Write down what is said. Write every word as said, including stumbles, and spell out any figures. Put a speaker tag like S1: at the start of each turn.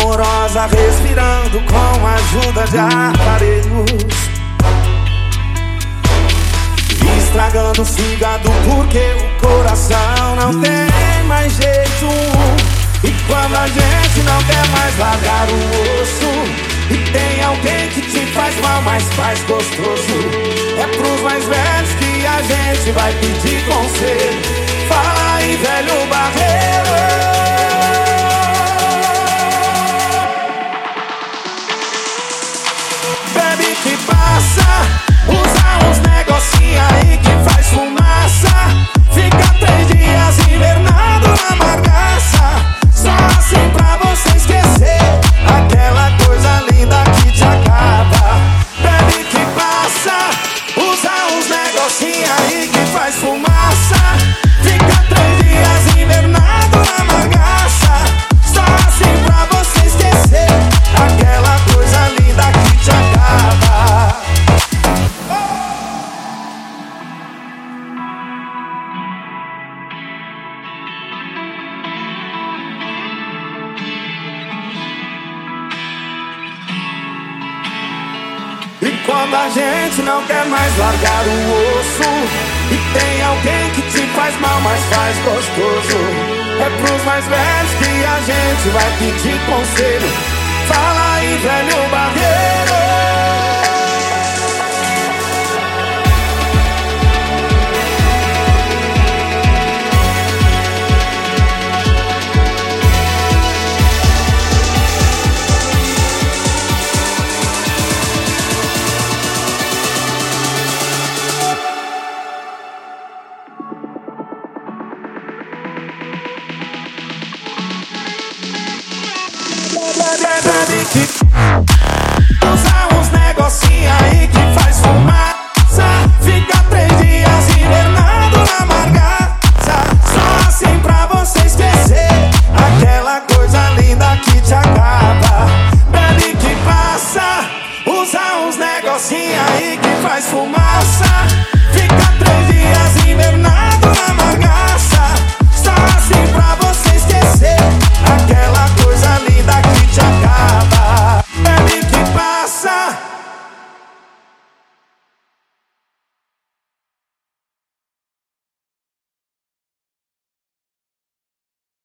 S1: amorosa, respirando com a ajuda de aparelhos, estragando o fígado porque o coração não tem mais jeito. E quando a gente não quer mais largar o osso, e tem alguém que te faz mal, mas faz gostoso, é pros mais velhos que a gente vai pedir conselho. Fala aí, velho barreiro. Bebe que passa, usa uns negocinhos aí que faz fumaça, fica três dias invernado na bagaça, só assim pra você esquecer aquela coisa linda que te acaba. Bebe que passa, usa uns negocinhos aí que faz fumaça, fica três dias invernado na bagaça, só assim pra você esquecer aquela coisa linda que te acaba. E quando a gente não quer mais largar o osso, e tem alguém que te faz mal, mas faz gostoso, é pros mais velhos que a gente vai pedir conselho. Fala aí, velho barreiro. Bebe que usa uns negocinhos